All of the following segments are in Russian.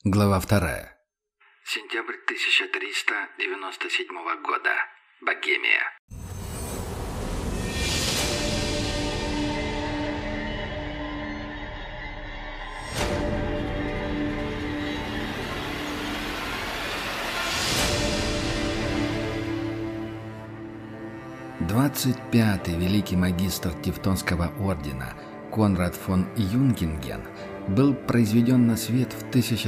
Глава 2. Сентябрь 1397 года. Богемия. Двадцать пятый великий магистр Тевтонского ордена Конрад фон Юнгинген был произведен на свет в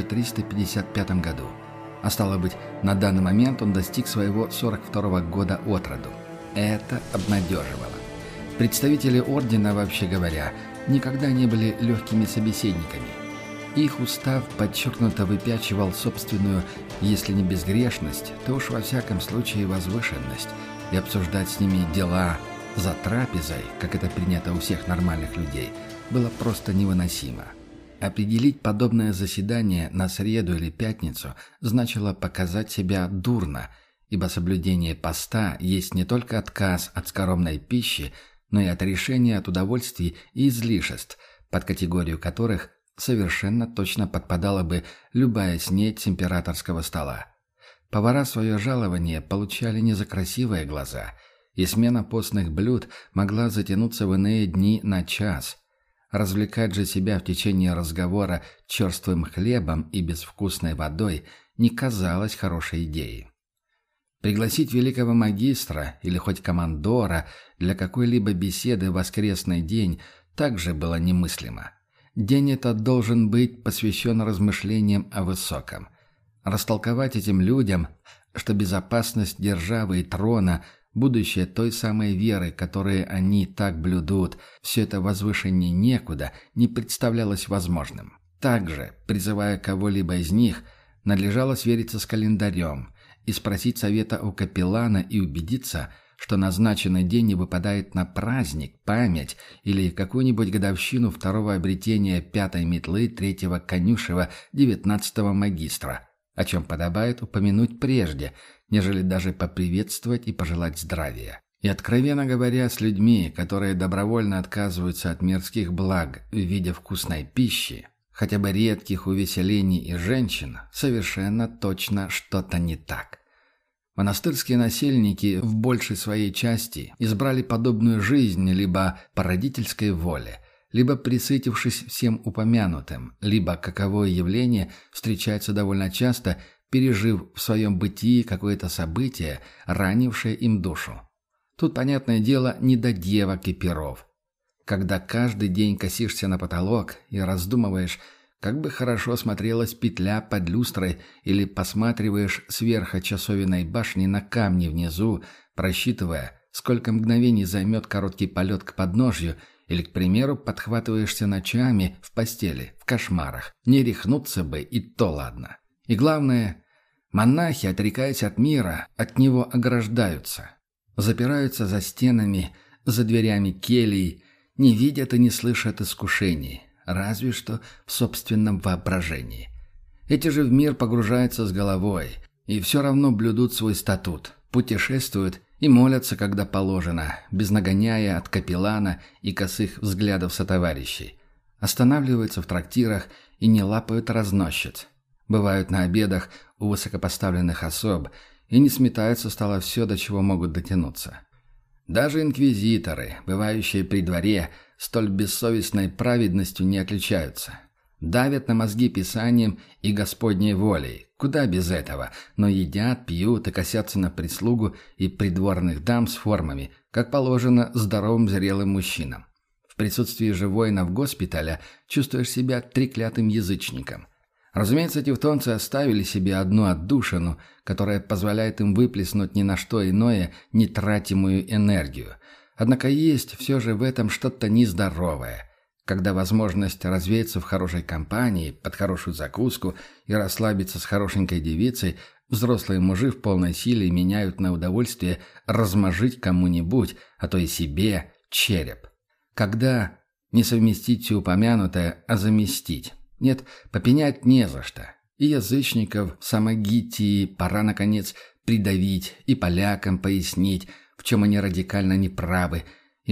1355 году, а стало быть, на данный момент он достиг своего 42-го года от роду. Это обнадеживало. Представители ордена, вообще говоря, никогда не были легкими собеседниками. Их устав подчеркнуто выпячивал собственную, если не безгрешность, то уж во всяком случае возвышенность, и обсуждать с ними дела за трапезой, как это принято у всех нормальных людей, было просто невыносимо. Определить подобное заседание на среду или пятницу значило показать себя дурно, ибо соблюдение поста есть не только отказ от скоромной пищи, но и отрешение от удовольствий и излишеств, под категорию которых совершенно точно подпадала бы любая снеть с императорского стола. Повара свое жалование получали не за красивые глаза, и смена постных блюд могла затянуться в иные дни на час. Развлекать же себя в течение разговора черствым хлебом и безвкусной водой не казалось хорошей идеей. Пригласить великого магистра или хоть командора для какой-либо беседы в воскресный день также было немыслимо. День этот должен быть посвящен размышлениям о высоком. Растолковать этим людям, что безопасность державы и трона – будущее той самой веры, которую они так блюдут, все это возвышение некуда, не представлялось возможным. Также, призывая кого-либо из них, надлежало свериться с календарем и спросить совета у капеллана и убедиться, что назначенный день не выпадает на праздник, память или какую-нибудь годовщину второго обретения пятой метлы третьего конюшева 19-го магистра, о чем подобает упомянуть прежде, нежели даже поприветствовать и пожелать здравия. И, откровенно говоря, с людьми, которые добровольно отказываются от мирских благ в виде вкусной пищи, хотя бы редких увеселений и женщин, совершенно точно что-то не так. Монастырские насельники в большей своей части избрали подобную жизнь либо по родительской воле, либо присытившись всем упомянутым, либо, каковое явление встречается довольно часто, пережив в своем бытии какое-то событие, ранившее им душу. Тут, понятное дело, не до девок и перов. Когда каждый день косишься на потолок и раздумываешь, как бы хорошо смотрелась петля под люстрой, или посматриваешь сверху часовенной башни на камни внизу, просчитывая, сколько мгновений займет короткий полет к подножью, или, к примеру, подхватываешься ночами в постели, в кошмарах. Не рехнуться бы, и то ладно. И главное, монахи, отрекаясь от мира, от него ограждаются. Запираются за стенами, за дверями келий, не видят и не слышат искушений, разве что в собственном воображении. Эти же в мир погружаются с головой и все равно блюдут свой статут, путешествуют и молятся, когда положено, без нагоняя от капеллана и косых взглядов сотоварищей. Останавливаются в трактирах и не лапают разносчиц. Бывают на обедах у высокопоставленных особ и не сметают со стола все, до чего могут дотянуться. Даже инквизиторы, бывающие при дворе, столь бессовестной праведностью не отличаются. Давят на мозги писанием и Господней волей. Куда без этого, но едят, пьют и косятся на прислугу и придворных дам с формами, как положено здоровым зрелым мужчинам. В присутствии же воинов госпиталя чувствуешь себя треклятым язычником. Разумеется, тевтонцы оставили себе одну отдушину, которая позволяет им выплеснуть ни на что иное нетратимую энергию. Однако есть все же в этом что-то нездоровое. Когда возможность развеяться в хорошей компании, под хорошую закуску и расслабиться с хорошенькой девицей, взрослые мужи в полной силе меняют на удовольствие размажить кому-нибудь, а то и себе, череп. Когда не совместить все упомянутое, а заместить. Нет, попенять не за что. И язычников в Самогитии пора, наконец, придавить, и полякам пояснить, в чем они радикально неправы, и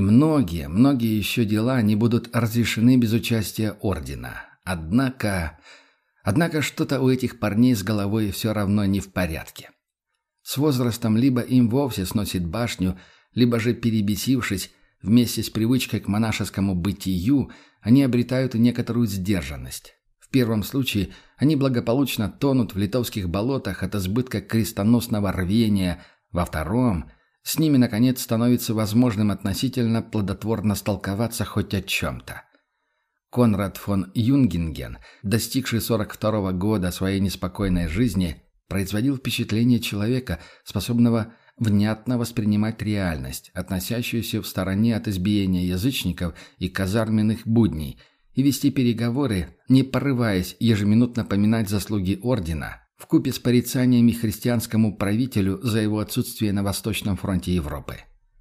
многие еще дела не будут разрешены без участия ордена. Однако Однако что-то у этих парней с головой все равно не в порядке. С возрастом либо им вовсе сносит башню, либо же, перебесившись, вместе с привычкой к монашескому бытию, они обретают некоторую сдержанность. В первом случае они благополучно тонут в литовских болотах от избытка крестоносного рвения, во втором с ними, наконец, становится возможным относительно плодотворно столковаться хоть о чем-то. Конрад фон Юнгинген, достигший 42 года своей неспокойной жизни, производил впечатление человека, способного внятно воспринимать реальность, относящуюся в стороне от избиения язычников и казарменных будней, и вести переговоры, не порываясь ежеминутно поминать заслуги ордена, вкупе с порицаниями христианскому правителю за его отсутствие на Восточном фронте Европы.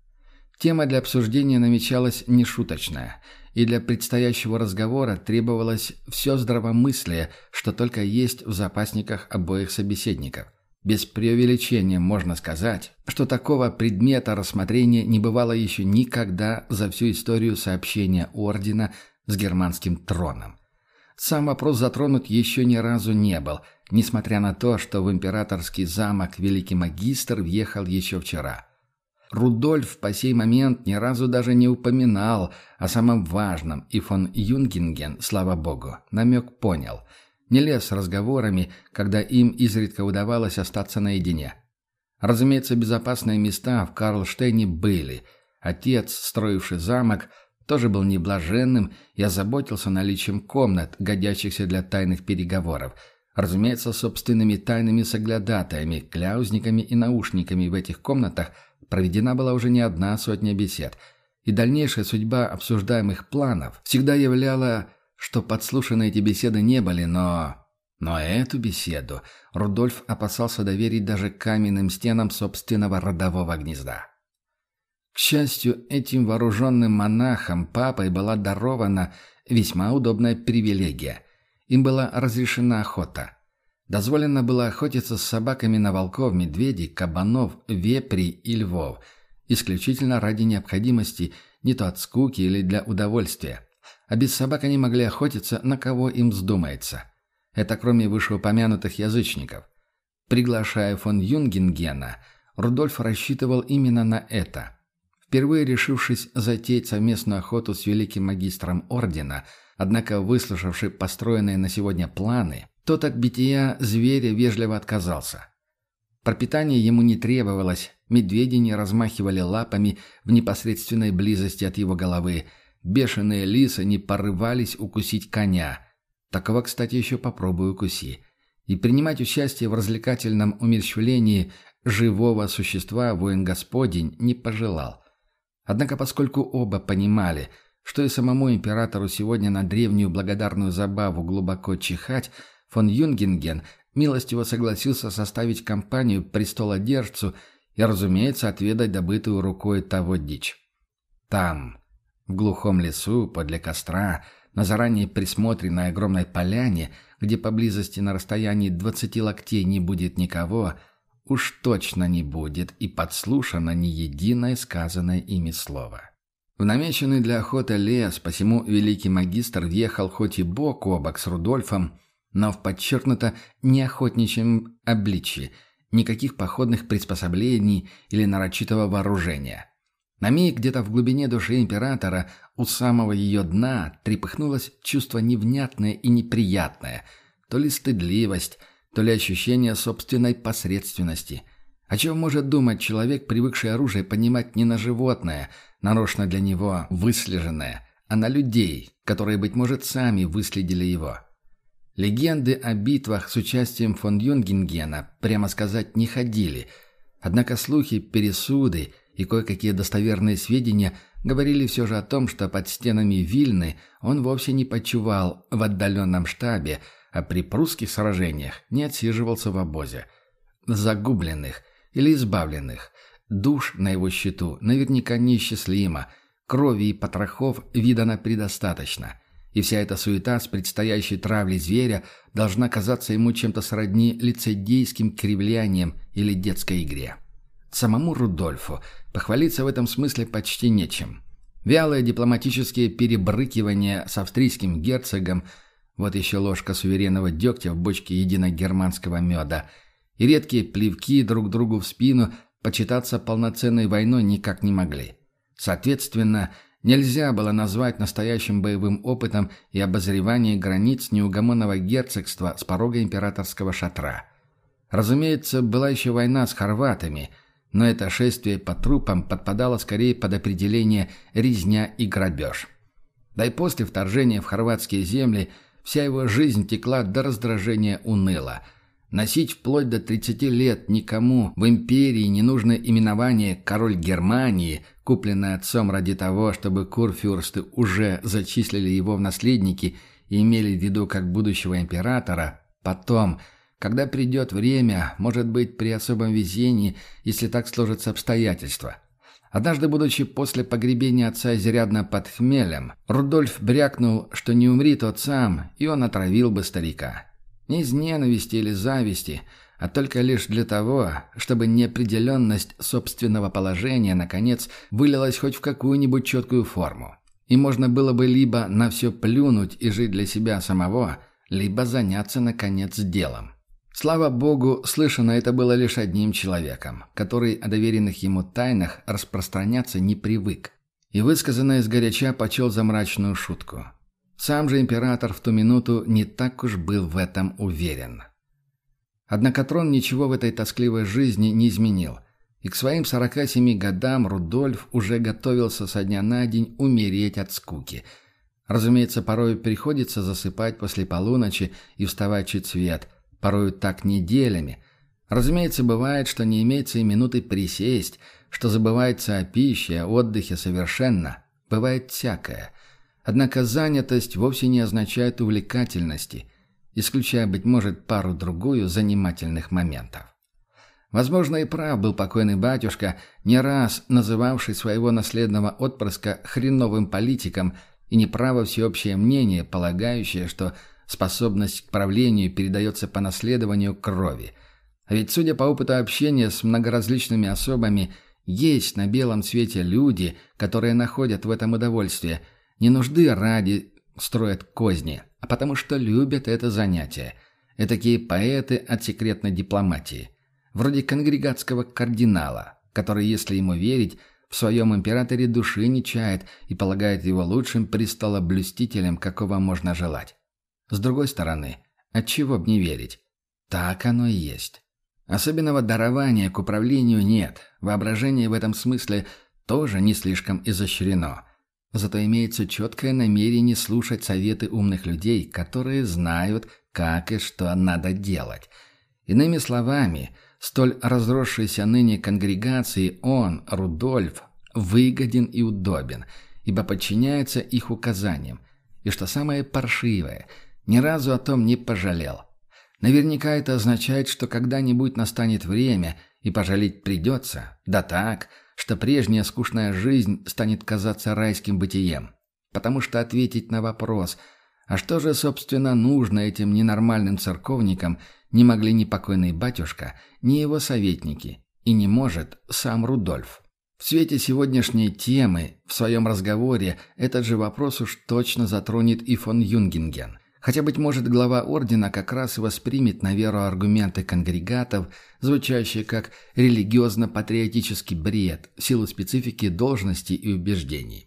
Тема для обсуждения намечалась нешуточная, и для предстоящего разговора требовалось все здравомыслие, что только есть в запасниках обоих собеседников. Без преувеличения можно сказать, что такого предмета рассмотрения не бывало еще никогда за всю историю сообщения ордена с германским троном. Сам вопрос затронут еще ни разу не был, несмотря на то, что в императорский замок Великий Магистр въехал еще вчера. Рудольф по сей момент ни разу даже не упоминал о самом важном, и фон Юнгинген, слава богу, намек понял. Не лез с разговорами, когда им изредка удавалось остаться наедине. Разумеется, безопасные места в Карлштейне были. Отец, строивший замок, тоже был неблаженным и озаботился наличием комнат, годящихся для тайных переговоров. Разумеется, собственными тайными соглядатаями, кляузниками и наушниками в этих комнатах проведена была уже не одна сотня бесед, и дальнейшая судьба обсуждаемых планов всегда являла, что подслушаны эти беседы не были, но эту беседу Рудольф опасался доверить даже каменным стенам собственного родового гнезда. К счастью, этим вооруженным монахам папой была дарована весьма удобная привилегия. Им была разрешена охота. Дозволено было охотиться с собаками на волков, медведей, кабанов, вепрей и львов, исключительно ради необходимости, не то от скуки или для удовольствия. А без собак они могли охотиться на кого им вздумается. Это кроме вышеупомянутых язычников. Приглашая фон Юнгингена, Рудольф рассчитывал именно на это. Впервые решившись затеять совместную охоту с великим магистром ордена, однако выслушавший построенные на сегодня планы, тот от бития зверя вежливо отказался. Пропитание ему не требовалось, медведи не размахивали лапами в непосредственной близости от его головы, бешеные лисы не порывались укусить коня. Такого, кстати, еще попробуй укуси. И принимать участие в развлекательном умерщвлении живого существа воин Господень не пожелал. Однако, поскольку оба понимали, что и самому императору сегодня на древнюю благодарную забаву глубоко чихать, фон Юнгинген милостиво согласился составить компанию престолодержцу и, разумеется, отведать добытую рукой того дичь. Там, в глухом лесу, подле костра, на заранее присмотренной огромной поляне, где поблизости на расстоянии 20 локтей не будет никого, уж точно не будет и подслушано ни единое сказанное ими слово. В намеченный для охоты лес, посему великий магистр въехал хоть и бок о бок с Рудольфом, но в подчеркнуто неохотничьем обличье, никаких походных приспособлений или нарочитого вооружения. На миг где-то в глубине души императора, у самого ее дна, трепыхнулось чувство невнятное и неприятное, то ли стыдливость, то ли ощущение собственной посредственности. О чем может думать человек, привыкший оружие поднимать не на животное, нарочно для него выслеженное, а на людей, которые, быть может, сами выследили его? Легенды о битвах с участием фон Юнгингена, прямо сказать, не ходили, однако слухи, пересуды и кое-какие достоверные сведения говорили все же о том, что под стенами Вильны он вовсе не почивал в отдаленном штабе, а при прусских сражениях не отсиживался в обозе. Загубленных или избавленных душ на его счету наверняка неисчислимо, крови и потрохов видано предостаточно, и вся эта суета с предстоящей травлей зверя должна казаться ему чем-то сродни лицедейским кривлянием или детской игре. Самому Рудольфу похвалиться в этом смысле почти нечем. Вялые дипломатические перебрыкивания с австрийским герцогом, Вот еще ложка суверенного дегтя в бочке единогерманского меда. И редкие плевки друг другу в спину почитаться полноценной войной никак не могли. Соответственно, нельзя было назвать настоящим боевым опытом и обозревание границ неугомонного герцогства с порога императорского шатра. Разумеется, была еще война с хорватами, но это шествие по трупам подпадало скорее под определение «резня и грабеж». Да и после вторжения в хорватские земли вся его жизнь текла до раздражения уныло. Носить вплоть до 30 лет никому в империи не нужно именование «король Германии», купленное отцом ради того, чтобы курфюрсты уже зачислили его в наследники и имели в виду как будущего императора, потом, когда придет время, может быть, при особом везении, если так сложатся обстоятельства. Однажды, будучи после погребения отца изрядно под хмелем, Рудольф брякнул, что не умри тот сам, и он отравил бы старика. Не из ненависти или зависти, а только лишь для того, чтобы неопределенность собственного положения, наконец, вылилась хоть в какую-нибудь четкую форму. И можно было бы либо на все плюнуть и жить для себя самого, либо заняться, наконец, делом. Слава богу, слышано это было лишь одним человеком, который о доверенных ему тайнах распространяться не привык, и высказанное сгоряча почел за мрачную шутку. Сам же император в ту минуту не так уж был в этом уверен. Однако трон ничего в этой тоскливой жизни не изменил, и к своим 47 годам Рудольф уже готовился со дня на день умереть от скуки. Разумеется, порой приходится засыпать после полуночи и вставать чуть свет, порою так неделями. Разумеется, бывает, что не имеется и минуты присесть, что забывается о пище, о отдыхе совершенно. Бывает всякое. Однако занятость вовсе не означает увлекательности, исключая, быть может, пару-другую занимательных моментов. Возможно, и прав был покойный батюшка, не раз называвший своего наследного отпрыска хреновым политиком, и неправо всеобщее мнение, полагающее, что способность к правлению передается по наследованию крови. А ведь, судя по опыту общения с многоразличными особами, есть на белом свете люди, которые находят в этом удовольствие – не нужды ради строят козни, а потому что любят это занятие. Этакие поэты от секретной дипломатии. Вроде конгрегатского кардинала, который, если ему верить, в своем императоре души не чает и полагает его лучшим престолоблюстителем, какого можно желать. С другой стороны, отчего б не верить? Так оно и есть. Особенного дарования к управлению нет, воображение в этом смысле тоже не слишком изощрено. Зато имеется четкое намерение слушать советы умных людей, которые знают, как и что надо делать. Иными словами, столь разросшейся ныне конгрегации он, Рудольф, выгоден и удобен, ибо подчиняется их указаниям. И что самое паршивое, ни разу о том не пожалел. Наверняка это означает, что когда-нибудь настанет время, и пожалеть придется, да так, что прежняя скучная жизнь станет казаться райским бытием. Потому что ответить на вопрос, а что же, собственно, нужно этим ненормальным церковникам, не могли ни покойный батюшка, ни его советники, и не может сам Рудольф. В свете сегодняшней темы, в своем разговоре, этот же вопрос уж точно затронет и фон Юнгинген. Хотя, быть может, глава ордена как раз и воспримет на веру аргументы конгрегатов, звучащие как религиозно-патриотический бред, в силу специфики должности и убеждений.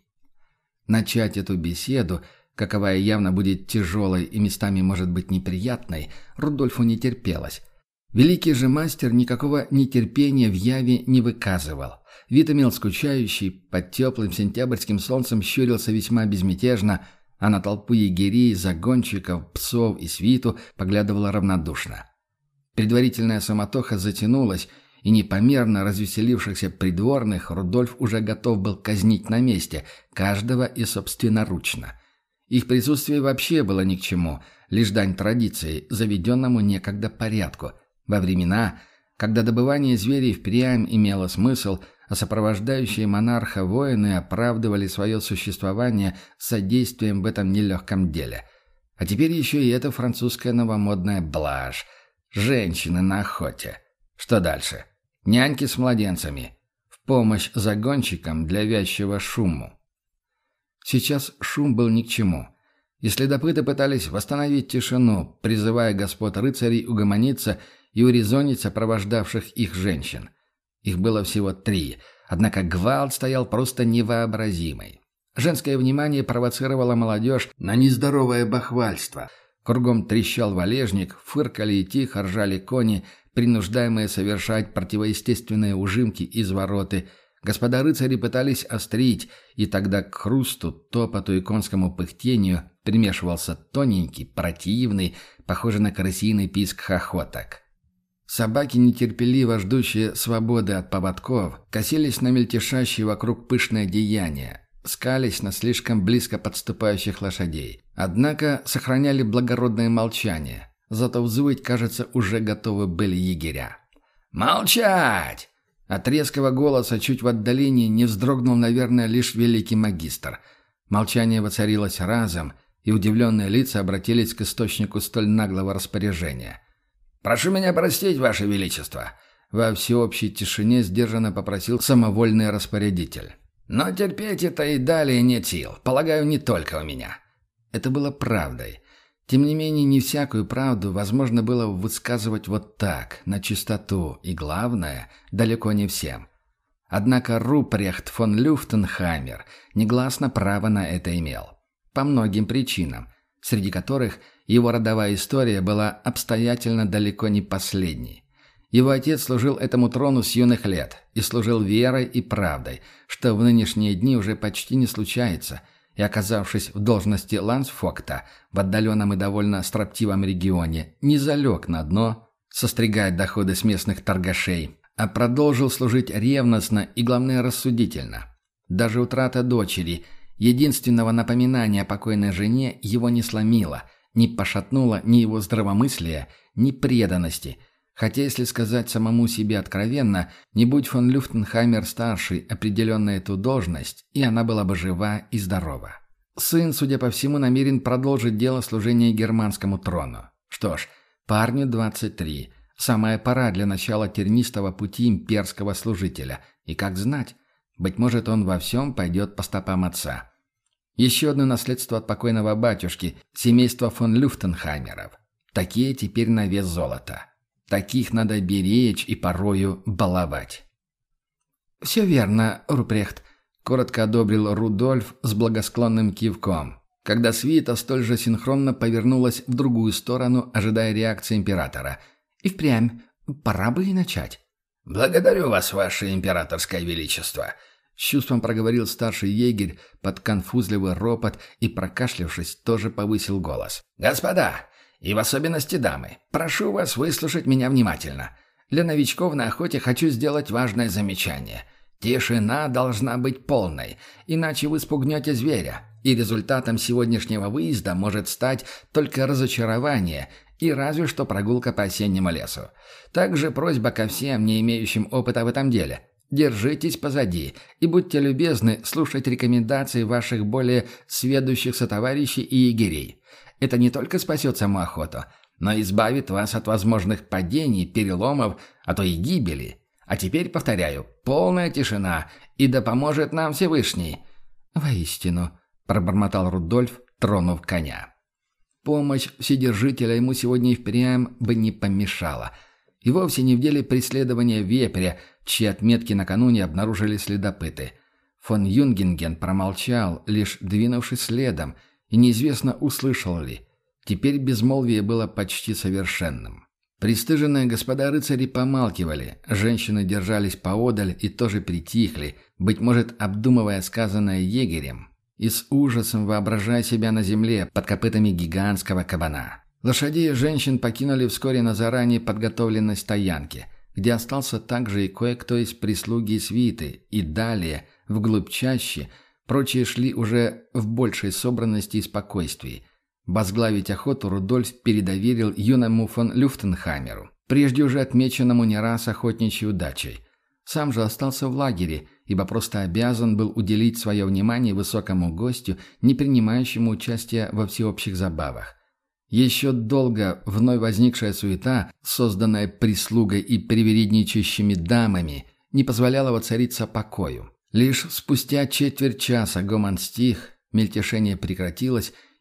Начать эту беседу, каковая явно будет тяжелой и местами может быть неприятной, Рудольфу не терпелось. Великий же мастер никакого нетерпения в яве не выказывал. Вид имел скучающий, под теплым сентябрьским солнцем щурился весьма безмятежно, а на толпу егерей, загонщиков, псов и свиту поглядывала равнодушно. Предварительная суматоха затянулась, и непомерно развеселившихся придворных Рудольф уже готов был казнить на месте, каждого и собственноручно. Их присутствие вообще было ни к чему, лишь дань традиции, заведенному некогда порядку, во времена, когда добывание зверей впрямь имело смысл, а сопровождающие монарха воины оправдывали свое существование содействием в этом нелегком деле. А теперь еще и эта французская новомодная блажь. Женщины на охоте. Что дальше? Няньки с младенцами. В помощь загонщикам для вязчего шуму. Сейчас шум был ни к чему. и следопыты пытались восстановить тишину, призывая господ рыцарей угомониться и урезонить сопровождавших их женщин. Их было всего 3, однако гвалт стоял просто невообразимый. Женское внимание провоцировало молодежь на нездоровое бахвальство. Кругом трещал валежник, фыркали и тихо ржали кони, принуждаемые совершать противоестественные ужимки и извороты. Господа рыцари пытались острить, и тогда к хрусту, топоту и конскому пыхтению примешивался тоненький, противный, похожий на крысиный писк хохоток. Собаки, нетерпеливо ждущие свободы от поводков, косились на мельтешащие вокруг пышное деяние, скались на слишком близко подступающих лошадей. Однако сохраняли благородное молчание. Зато взвыть, кажется, уже готовы были егеря. «Молчать!» От резкого голоса чуть в отдалении не вздрогнул, наверное, лишь великий магистр. Молчание воцарилось разом, и удивленные лица обратились к источнику столь наглого распоряжения. «Прошу меня простить, Ваше Величество!» Во всеобщей тишине сдержанно попросил самовольный распорядитель. «Но терпеть это и далее нет сил. Полагаю, не только у меня». Это было правдой. Тем не менее, не всякую правду возможно было высказывать вот так, на чистоту, и, главное, далеко не всем. Однако Рупрехт фон Люфтенхаймер негласно право на это имел. По многим причинам, среди которых его родовая история была обстоятельно далеко не последней. Его отец служил этому трону с юных лет и служил верой и правдой, что в нынешние дни уже почти не случается, и, оказавшись в должности лансфокта в отдаленном и довольно строптивом регионе, не залег на дно, состригая доходы с местных торгашей, а продолжил служить ревностно и, главное, рассудительно. Даже утрата дочери, единственного напоминания о покойной жене, его не сломила, не пошатнула ни его здравомыслия, ни преданности. Хотя, если сказать самому себе откровенно, не будь фон Люфтенхаймер-старший определен на эту должность, и она была бы жива и здорова. Сын, судя по всему, намерен продолжить дело служения германскому трону. Что ж, парню 23. Самая пора для начала тернистого пути имперского служителя. И как знать, быть может, он во всем пойдет по стопам отца. Еще одно наследство от покойного батюшки, семейства фон Люфтенхаймеров. Такие теперь на вес золота. Таких надо беречь и порою баловать. «Все верно, Рупрехт», — коротко одобрил Рудольф с благосклонным кивком, когда свита столь же синхронно повернулась в другую сторону, ожидая реакции императора. «И впрямь, пора бы и начать». «Благодарю вас, Ваше Императорское Величество», — с чувством проговорил старший егерь под конфузливый ропот и, прокашлявшись, тоже повысил голос. «Господа, и в особенности дамы, прошу вас выслушать меня внимательно. Для новичков на охоте хочу сделать важное замечание. Тишина должна быть полной, иначе вы спугнете зверя, и результатом сегодняшнего выезда может стать только разочарование и разве что прогулка по осеннему лесу. Также просьба ко всем, не имеющим опыта в этом деле. Держитесь позади и будьте любезны слушать рекомендации ваших более сведущих сотоварищей и егерей. Это не только спасет саму охоту, но избавит вас от возможных падений, переломов, а то и гибели. А теперь, повторяю, полная тишина, и да поможет нам Всевышний». «Воистину», — пробормотал Рудольф, тронув коня. Помощь Вседержителя ему сегодня и впрямь бы не помешала. И вовсе не в деле преследования вепря, чьи отметки накануне обнаружили следопыты. Фон Юнгенген промолчал, лишь двинувшись следом, и неизвестно, услышал ли. Теперь безмолвие было почти совершенным. Пристыженные господа рыцари помалкивали, женщины держались поодаль и тоже притихли, быть может, обдумывая сказанное егерем, и с ужасом воображая себя на земле под копытами гигантского кабана. Лошадей и женщин покинули вскоре на заранее подготовленной стоянке, где остался также и кое-кто из прислуги и свиты, и далее, вглубь чащи, прочие шли уже в большей собранности и спокойствии. Возглавить охоту Рудольф передоверил юному фон Люфтенхаймеру, прежде уже отмеченному не раз охотничьей удачей. Сам же остался в лагере, ибо просто обязан был уделить свое внимание высокому гостю, не принимающему участия во всеобщих забавах. Еще долго вновь возникшая суета, созданная прислугой и привередничающими дамами, не позволяла воцариться покою. Лишь спустя четверть часа гомон стих, мельтешение прекратилось,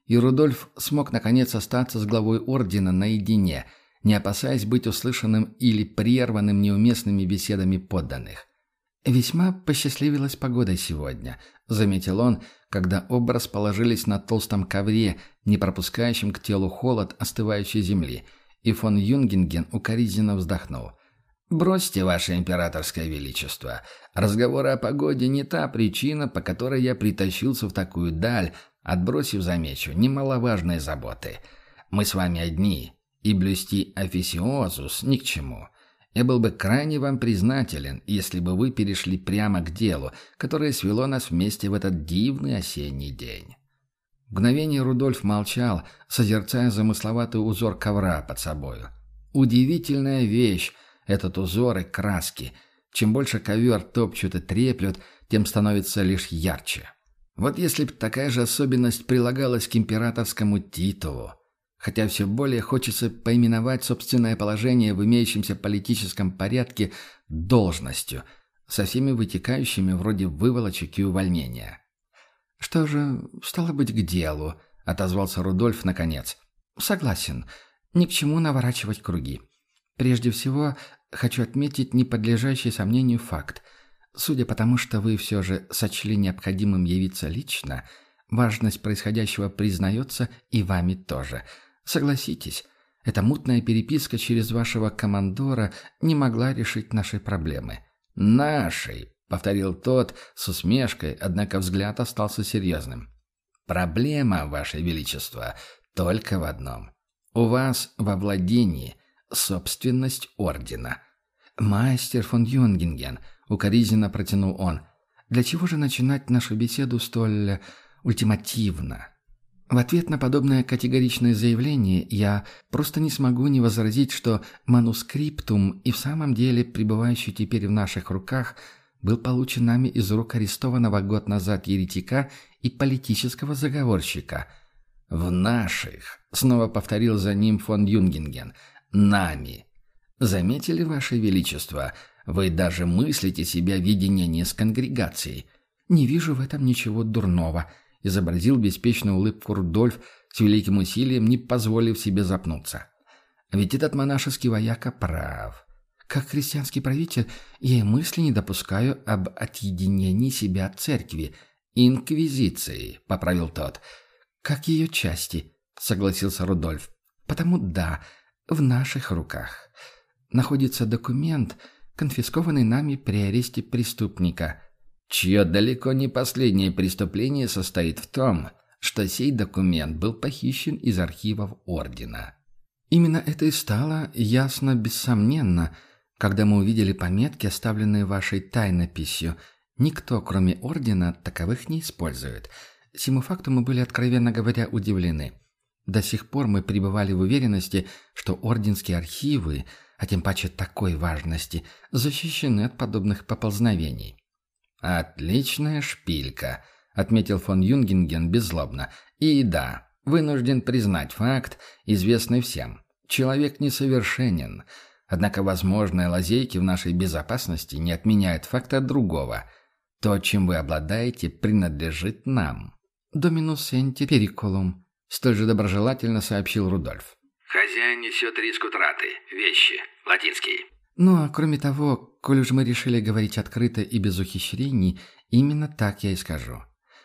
и Рудольф смог наконец остаться с главой ордена наедине, не опасаясь быть услышанным или прерванным неуместными беседами подданных. «Весьма посчастливилась погода сегодня», — заметил он, когда оба расположились на толстом ковре, не пропускающем к телу холод остывающей земли, и фон Юнгенген укоризненно вздохнул. «Бросьте, ваше императорское величество. Разговоры о погоде не та причина, по которой я притащился в такую даль, отбросив, замечу, немаловажные заботы. Мы с вами одни, и блюсти официозус ни к чему. Я был бы крайне вам признателен, если бы вы перешли прямо к делу, которое свело нас вместе в этот дивный осенний день». Мгновение Рудольф молчал, созерцая замысловатый узор ковра под собою. Удивительная вещь — этот узор и краски. Чем больше ковер топчут и треплют, тем становится лишь ярче. Вот если б такая же особенность прилагалась к императорскому титулу. Хотя все более хочется поименовать собственное положение в имеющемся политическом порядке должностью, со всеми вытекающими вроде выволочек и увольнения. «Что же, стало быть, к делу», — отозвался Рудольф наконец. «Согласен. Ни к чему наворачивать круги. Прежде всего, хочу отметить неподлежащий сомнению факт. Судя по тому, что вы все же сочли необходимым явиться лично, важность происходящего признается и вами тоже. Согласитесь, эта мутная переписка через вашего командора не могла решить нашей проблемы». «Нашей», — повторил тот с усмешкой, однако взгляд остался серьезным. «Проблема, ваше величество, только в одном. У вас во владении собственность ордена». «Мастер фон Юнгенген», — укоризненно протянул он, — «для чего же начинать нашу беседу столь ультимативно?» В ответ на подобное категоричное заявление я просто не смогу не возразить, что манускриптум и в самом деле, пребывающий теперь в наших руках, был получен нами из рук арестованного год назад еретика и политического заговорщика. «В наших», — снова повторил за ним фон Юнгенген, — «нами». Заметили, ваше величество, вы даже мыслите себя в единении с конгрегацией. «Не вижу в этом ничего дурного», — изобразил беспечную улыбку Рудольф, с великим усилием не позволив себе запнуться. Ведь этот монашеский вояка прав. Как христианский правитель, я и мысли не допускаю об отъединении себя от церкви. «Инквизиции», — поправил тот. «Как ее части», — согласился Рудольф. «Потому да, в наших руках находится документ, конфискованный нами при аресте преступника, чье далеко не последнее преступление состоит в том, что сей документ был похищен из архивов ордена». Именно это и стало ясно бессомненно, когда мы увидели пометки, оставленные вашей тайнописью. Никто, кроме ордена, таковых не использует. Сему факту мы были, откровенно говоря, удивлены. До сих пор мы пребывали в уверенности, что орденские архивы, а тем паче такой важности, защищены от подобных поползновений. «Отличная шпилька», — отметил фон Юнгенген беззлобно. «И да, вынужден признать факт, известный всем. Человек несовершенен. Однако возможные лазейки в нашей безопасности не отменяют факта другого. То, чем вы обладаете, принадлежит нам». «Доминус энти перикулум», — столь же доброжелательно сообщил Рудольф. «Хозяин несет риск утраты. Вещи. Латинский». «Ну, а кроме того, коль уж мы решили говорить открыто и без ухищрений, именно так я и скажу.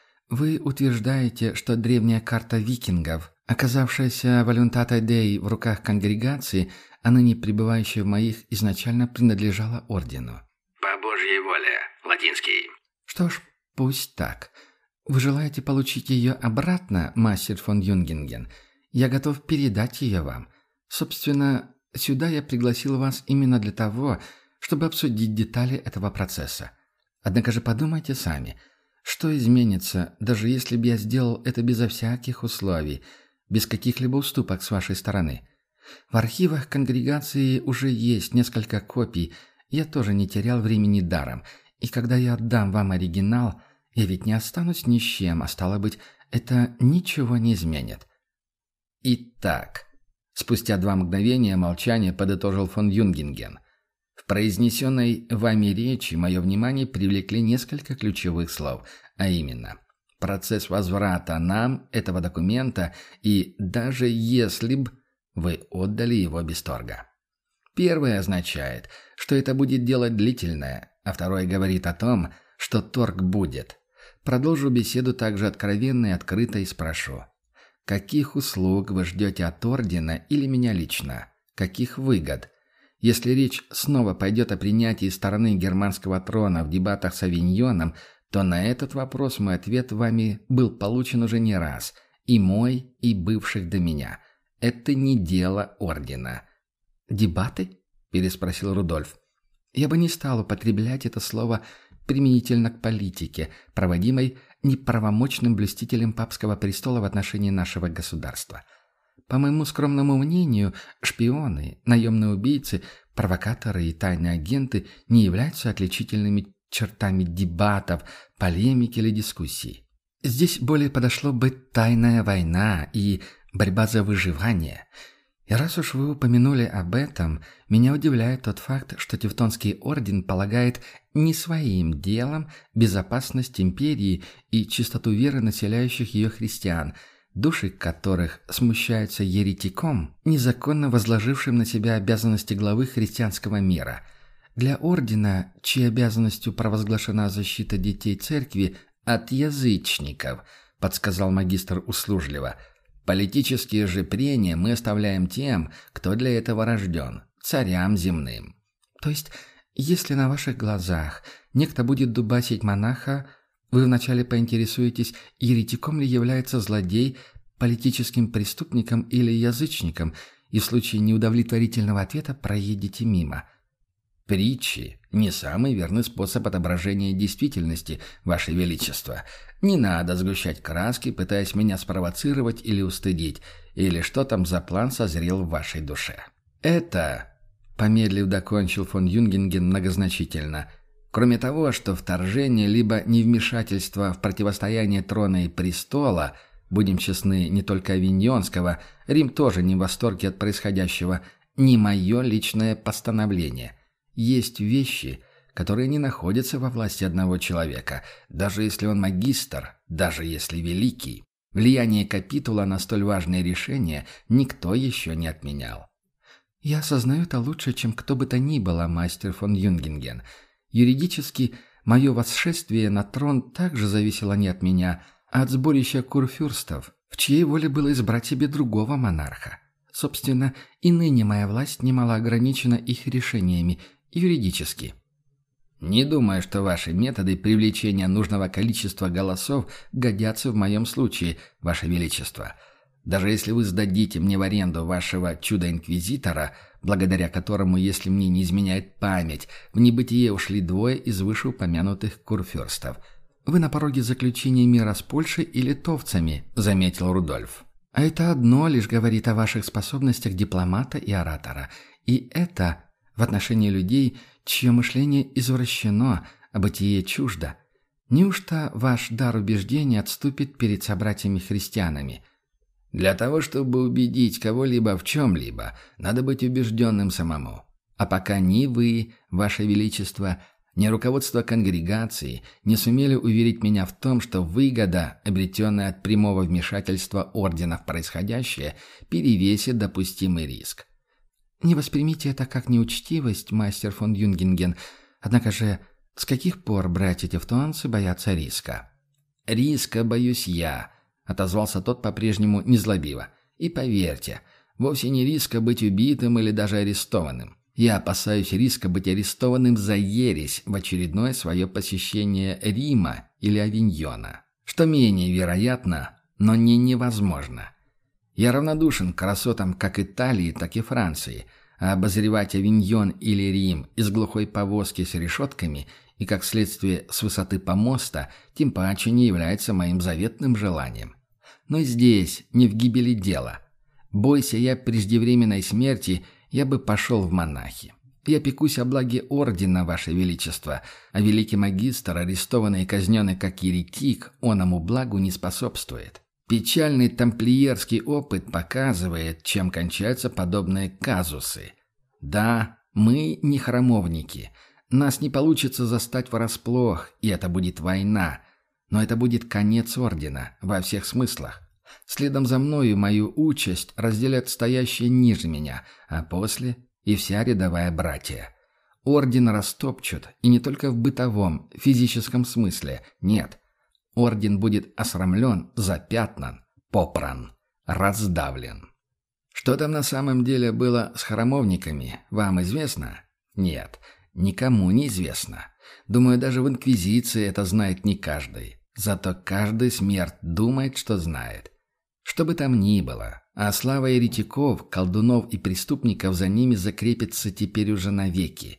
Вы утверждаете, что древняя карта викингов, оказавшаяся Волюнтата Деи в руках конгрегации, а ныне пребывающая в моих, изначально принадлежала ордену». «По Божьей воле. Латинский». «Что ж, пусть так. Вы желаете получить ее обратно, мастер фон Юнгенген? Я готов передать ее вам. Собственно, сюда я пригласил вас именно для того, чтобы обсудить детали этого процесса. Однако же подумайте сами, что изменится, даже если бы я сделал это безо всяких условий, без каких-либо уступок с вашей стороны? В архивах конгрегации уже есть несколько копий, я тоже не терял времени даром, и когда я отдам вам оригинал, я ведь не останусь ни с чем, а стало быть, это ничего не изменит». «Итак», спустя 2 мгновения молчания подытожил фон Юнгенген, «в произнесенной вами речи мое внимание привлекли несколько ключевых слов, а именно процесс возврата нам этого документа и даже если б вы отдали его без торга. Первое означает, что это будет дело длительное, а второе говорит о том, что торг будет. Продолжу беседу также откровенно и открыто и спрошу. Каких услуг вы ждете от ордена или меня лично? Каких выгод? Если речь снова пойдет о принятии стороны германского трона в дебатах с Авиньоном, то на этот вопрос мой ответ вами был получен уже не раз. И мой, и бывших до меня. Это не дело ордена. «Дебаты?» – переспросил Рудольф. «Я бы не стал употреблять это слово применительно к политике, проводимой неправомочным блюстителем папского престола в отношении нашего государства. По моему скромному мнению, шпионы, наемные убийцы, провокаторы и тайные агенты не являются отличительными чертами дебатов, полемики или дискуссий. Здесь более подошло бы тайная война и борьба за выживание. И раз уж вы упомянули об этом, меня удивляет тот факт, что Тевтонский орден полагает не своим делом безопасность империи и чистоту веры населяющих ее христиан, души которых смущаются еретиком, незаконно возложившим на себя обязанности главы христианского мира. Для ордена, чьей обязанностью провозглашена защита детей церкви от язычников, подсказал магистр услужливо. Политические же прения мы оставляем тем, кто для этого рожден, царям земным. То есть, если на ваших глазах некто будет дубасить монаха, вы вначале поинтересуетесь, еретиком ли является злодей, политическим преступником или язычником, и в случае неудовлетворительного ответа проедете мимо. Притчи – не самый верный способ отображения действительности, Ваше Величество. Не надо сгущать краски, пытаясь меня спровоцировать или устыдить, или что там за план созрел в вашей душе. Это, помедлив докончил фон Юнгенген многозначительно, кроме того, что вторжение либо невмешательство в противостояние трона и престола, будем честны, не только авиньонского, Рим тоже не в восторге от происходящего, не мое личное постановление. Есть вещи, которые не находятся во власти одного человека, даже если он магистр, даже если великий. Влияние капитула на столь важные решения никто еще не отменял. Я осознаю это лучше, чем кто бы то ни было, мастер фон Юнгенген. Юридически, мое восшествие на трон также зависело не от меня, а от сборища курфюрстов, в чьей воле было избрать себе другого монарха. Собственно, и ныне моя власть немало ограничена их решениями, юридически. Не думаю, что ваши методы привлечения нужного количества голосов годятся в моем случае, Ваше Величество. Даже если вы сдадите мне в аренду вашего чудо-инквизитора, благодаря которому, если мне не изменяет память, в небытие ушли двое из вышеупомянутых курфюрстов. Вы на пороге заключения мира с Польшей и литовцами, заметил Рудольф. А это одно лишь говорит о ваших способностях дипломата и оратора. И это в отношении людей, чье мышление извращено, а бытие чуждо. Неужто ваш дар убеждения отступит перед собратьями-христианами? Для того, чтобы убедить кого-либо в чем-либо, надо быть убежденным самому. А пока ни вы, Ваше Величество, ни руководство конгрегации не сумели уверить меня в том, что выгода, обретенная от прямого вмешательства ордена в происходящее, перевесит допустимый риск. Не воспримите это как неучтивость, мастер фон Юнгенген. Однако же, с каких пор братья-тевтонцы боятся риска? «Риска боюсь я», — отозвался тот по-прежнему незлобиво. «И поверьте, вовсе не риска быть убитым или даже арестованным. Я опасаюсь риска быть арестованным за ересь в очередное свое посещение Рима или Авиньона, что менее вероятно, но не невозможно. Я равнодушен к красотам как Италии, так и Франции, а обозревать Авиньон или Рим из глухой повозки с решетками и, как следствие, с высоты помоста, тем паче не является моим заветным желанием. Но здесь не в гибели дело. Бойся я преждевременной смерти, я бы пошел в монахи. Я пекусь о благе ордена, Ваше Величество, а великий магистр, арестованный и казненный как еретик, оному благу не способствует. Печальный тамплиерский опыт показывает, чем кончаются подобные казусы. Да, мы не храмовники. Нас не получится застать врасплох, и это будет война. Но это будет конец ордена во всех смыслах. Следом за мною мою участь разделят стоящие ниже меня, а после и вся рядовая братья. Орден растопчут, и не только в бытовом, физическом смысле, нет. Орден будет осрамлен, запятнан, попран, раздавлен. Что там на самом деле было с храмовниками, вам известно? Нет, никому не известно. Думаю, даже в Инквизиции это знает не каждый. Зато каждый смерть думает, что знает. Что бы там ни было, а слава еретиков, колдунов и преступников за ними закрепится теперь уже навеки.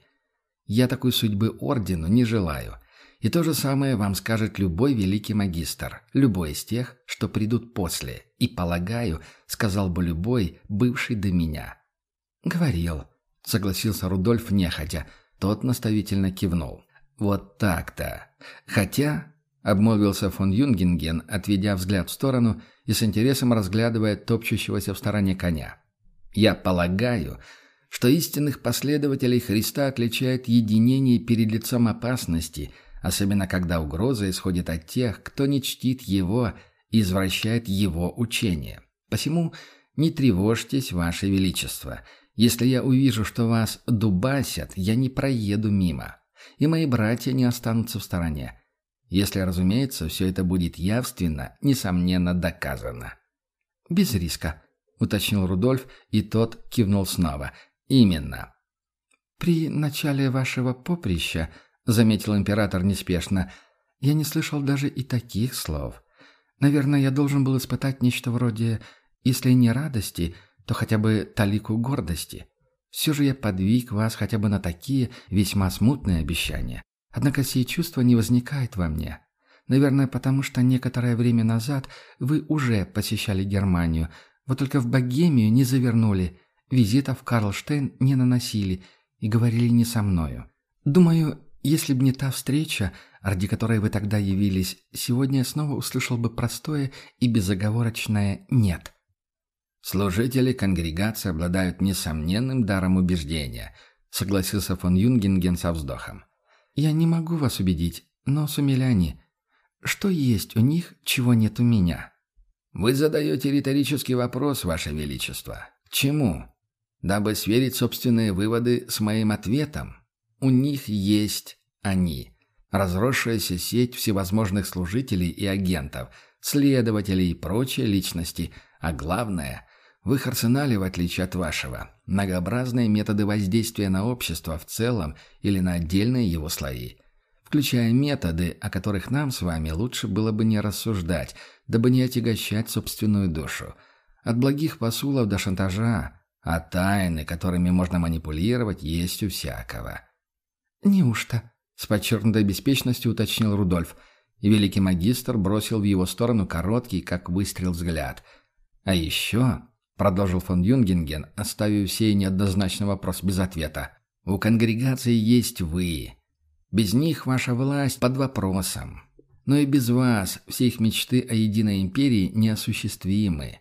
Я такой судьбы ордену не желаю. И то же самое вам скажет любой великий магистр, любой из тех, что придут после. И, полагаю, сказал бы любой, бывший до меня. «Говорил», — согласился Рудольф нехотя. Тот наставительно кивнул. «Вот так-то. Хотя...» — обмолвился фон Юнгенген, отведя взгляд в сторону и с интересом разглядывая топчущегося в стороне коня. «Я полагаю, что истинных последователей Христа отличает единение перед лицом опасности, особенно когда угроза исходит от тех, кто не чтит его и извращает его учение. Посему не тревожьтесь, Ваше Величество. Если я увижу, что вас дубасят, я не проеду мимо, и мои братья не останутся в стороне. Если, разумеется, все это будет явственно, несомненно доказано». «Без риска», — уточнил Рудольф, и тот кивнул снова. «Именно». «При начале вашего поприща, — заметил император неспешно, — я не слышал даже и таких слов. Наверное, я должен был испытать нечто вроде, если не радости, то хотя бы талику гордости. Все же я подвиг вас хотя бы на такие весьма смутные обещания. Однако сие чувство не возникает во мне. Наверное, потому что некоторое время назад вы уже посещали Германию, вот только в Богемию не завернули, визитов в Карлштейн не наносили и говорили не со мною. Думаю, если б не та встреча, ради которой вы тогда явились, сегодня я снова услышал бы простое и безоговорочное «нет». «Служители конгрегации обладают несомненным даром убеждения», — согласился фон Юнгенген со вздохом. «Я не могу вас убедить, но сумели они. Что есть у них, чего нет у меня?» «Вы задаете риторический вопрос, Ваше Величество. Чему? Дабы сверить собственные выводы с моим ответом. У них есть они. Разросшаяся сеть всевозможных служителей и агентов, следователей и прочие личности, а главное, в их арсенале, в отличие от вашего, многообразные методы воздействия на общество в целом или на отдельные его слои, включая методы, о которых нам с вами лучше было бы не рассуждать, дабы не отягощать собственную душу. От благих посулов до шантажа, а тайны, которыми можно манипулировать, есть у всякого». «Неужто?» — с подчеркнутой беспечностью уточнил Рудольф, и великий магистр бросил в его сторону короткий, как выстрел, взгляд. «А еще...» — продолжил фон Юнгенген, оставив сей неоднозначный вопрос без ответа. «У конгрегации есть вы. Без них ваша власть под вопросом. Но и без вас все их мечты о единой империи неосуществимы».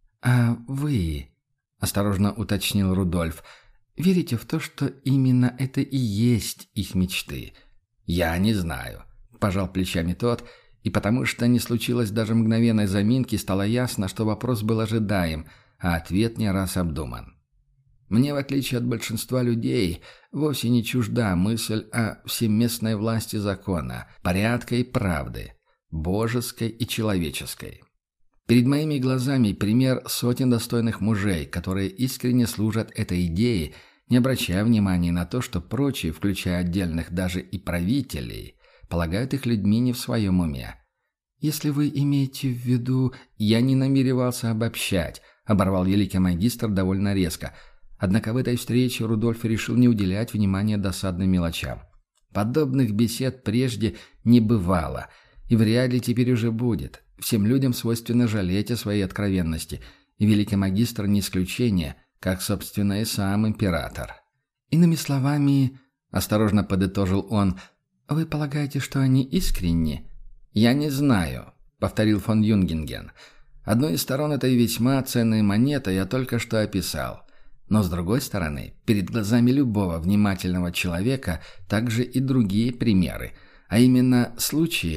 «А вы...» — осторожно уточнил Рудольф. «Верите в то, что именно это и есть их мечты?» «Я не знаю», — пожал плечами тот, и потому что не случилось даже мгновенной заминки, стало ясно, что вопрос был ожидаем, а ответ не раз обдуман. Мне, в отличие от большинства людей, вовсе не чужда мысль о всеместной власти закона, порядка и правды, божеской и человеческой. Перед моими глазами пример сотен достойных мужей, которые искренне служат этой идее, не обращая внимания на то, что прочие, включая отдельных даже и правителей, полагают их людьми не в своем уме. «Если вы имеете в виду...» «Я не намеревался обобщать», — оборвал великий магистр довольно резко. Однако в этой встрече Рудольф решил не уделять внимания досадным мелочам. Подобных бесед прежде не бывало, и вряд ли теперь уже будет. Всем людям свойственно жалеть о своей откровенности, и великий магистр не исключение, как, собственно, и сам император. «Иными словами, — осторожно подытожил он, — вы полагаете, что они искренни?» «Я не знаю», — повторил фон Юнгенген. «Одну из сторон этой весьма ценной монеты я только что описал. Но, с другой стороны, перед глазами любого внимательного человека также и другие примеры, а именно случаи,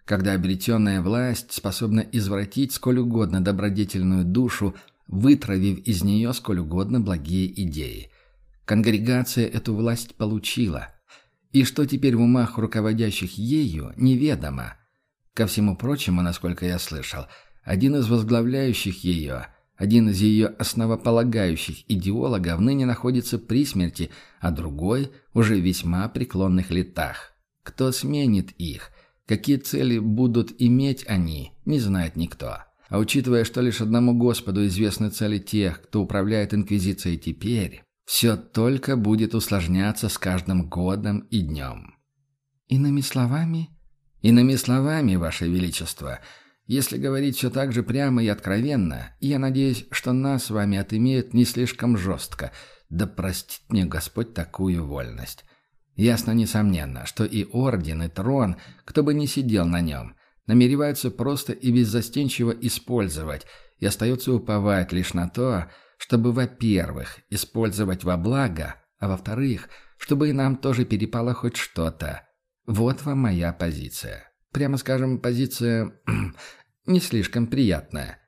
когда обретенная власть способна извратить сколь угодно добродетельную душу, вытравив из нее сколь угодно благие идеи. Конгрегация эту власть получила. И что теперь в умах руководящих ею, неведомо. Ко всему прочему, насколько я слышал, один из возглавляющих ее, один из ее основополагающих идеологов ныне находится при смерти, а другой уже в весьма преклонных летах. Кто сменит их? Какие цели будут иметь они, не знает никто. А учитывая, что лишь одному Господу известны цели тех, кто управляет Инквизицией теперь, все только будет усложняться с каждым годом и днем. Иными словами, Ваше Величество, если говорить все так же прямо и откровенно, я надеюсь, что нас с вами отымеют не слишком жестко, да простит мне Господь такую вольность. Ясно, несомненно, что и орден, и трон, кто бы ни сидел на нем, намереваются просто и беззастенчиво использовать, и остается уповать лишь на то, чтобы, во-первых, использовать во благо, а во-вторых, чтобы и нам тоже перепало хоть что-то. Вот вам моя позиция. Прямо скажем, позиция не слишком приятная.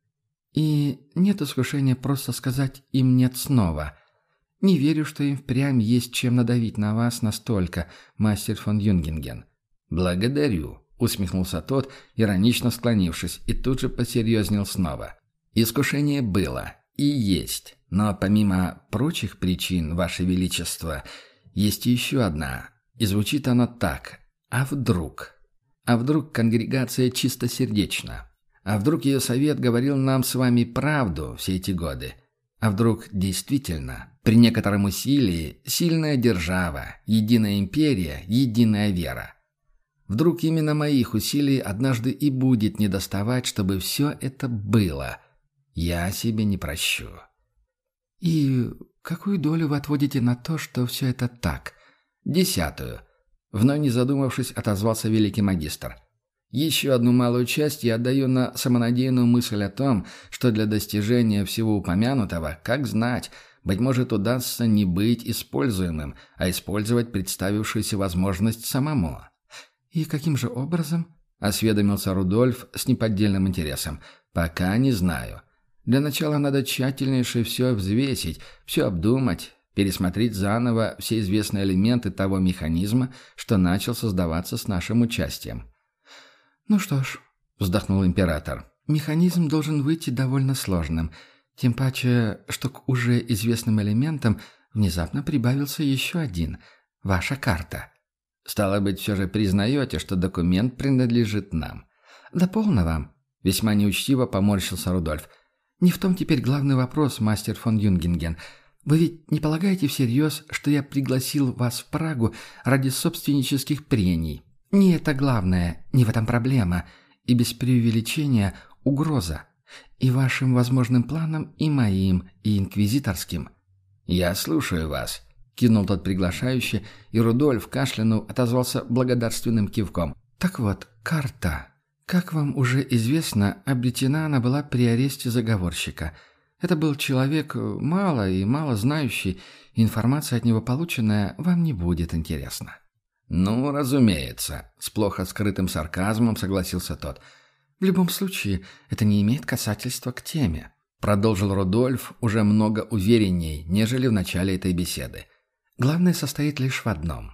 и нет искушения просто сказать им «нет» снова. Не верю, что им впрямь есть чем надавить на вас настолько, мастер фон Юнгинген. «Благодарю», — усмехнулся тот, иронично склонившись, и тут же посерьезнел снова. «Искушение было и есть, но помимо прочих причин, Ваше Величество, есть еще одна, и звучит она так: «А вдруг?» А вдруг конгрегация чистосердечна? А вдруг ее совет говорил нам с вами правду все эти годы? А вдруг действительно, при некотором усилии, сильная держава, единая империя, единая вера? Вдруг именно моих усилий однажды и будет недоставать, чтобы все это было? Я себе не прощу. И какую долю вы отводите на то, что все это так? 10. Вновь не задумавшись, отозвался великий магистр. Еще одну малую часть я отдаю на самонадеянную мысль о том, что для достижения всего упомянутого, как знать, быть может, удастся не быть используемым, а использовать представившуюся возможность самому. «И каким же образом?» — осведомился Рудольф с неподдельным интересом. «Пока не знаю. Для начала надо тщательнейше все взвесить, все обдумать, пересмотреть заново все известные элементы того механизма, что начал создаваться с нашим участием». «Ну что ж», — вздохнул император, — «механизм должен выйти довольно сложным, тем паче, что к уже известным элементам внезапно прибавился еще один — ваша карта». «Стало быть, все же признаете, что документ принадлежит нам?» «Да полно вам», — весьма неучтиво поморщился Рудольф. «Не в том теперь главный вопрос, мастер фон Юнгинген. Вы ведь не полагаете всерьез, что я пригласил вас в Прагу ради собственнических прений? Не это главное, не в этом проблема, и без преувеличения угроза. И вашим возможным планам, и моим, и инквизиторским». «Я слушаю вас», — кивнул тот приглашающий, и Рудольф, кашлянув, отозвался благодарственным кивком. «Так вот, карта. Как вам уже известно, обретена она была при аресте заговорщика. Это был человек мало и мало знающий, и информация от него полученная вам не будет интересна». «Ну, разумеется», — с плохо скрытым сарказмом согласился тот. «В любом случае, это не имеет касательства к теме», — продолжил Рудольф уже много уверенней, нежели в начале этой беседы. «Главное состоит лишь в одном.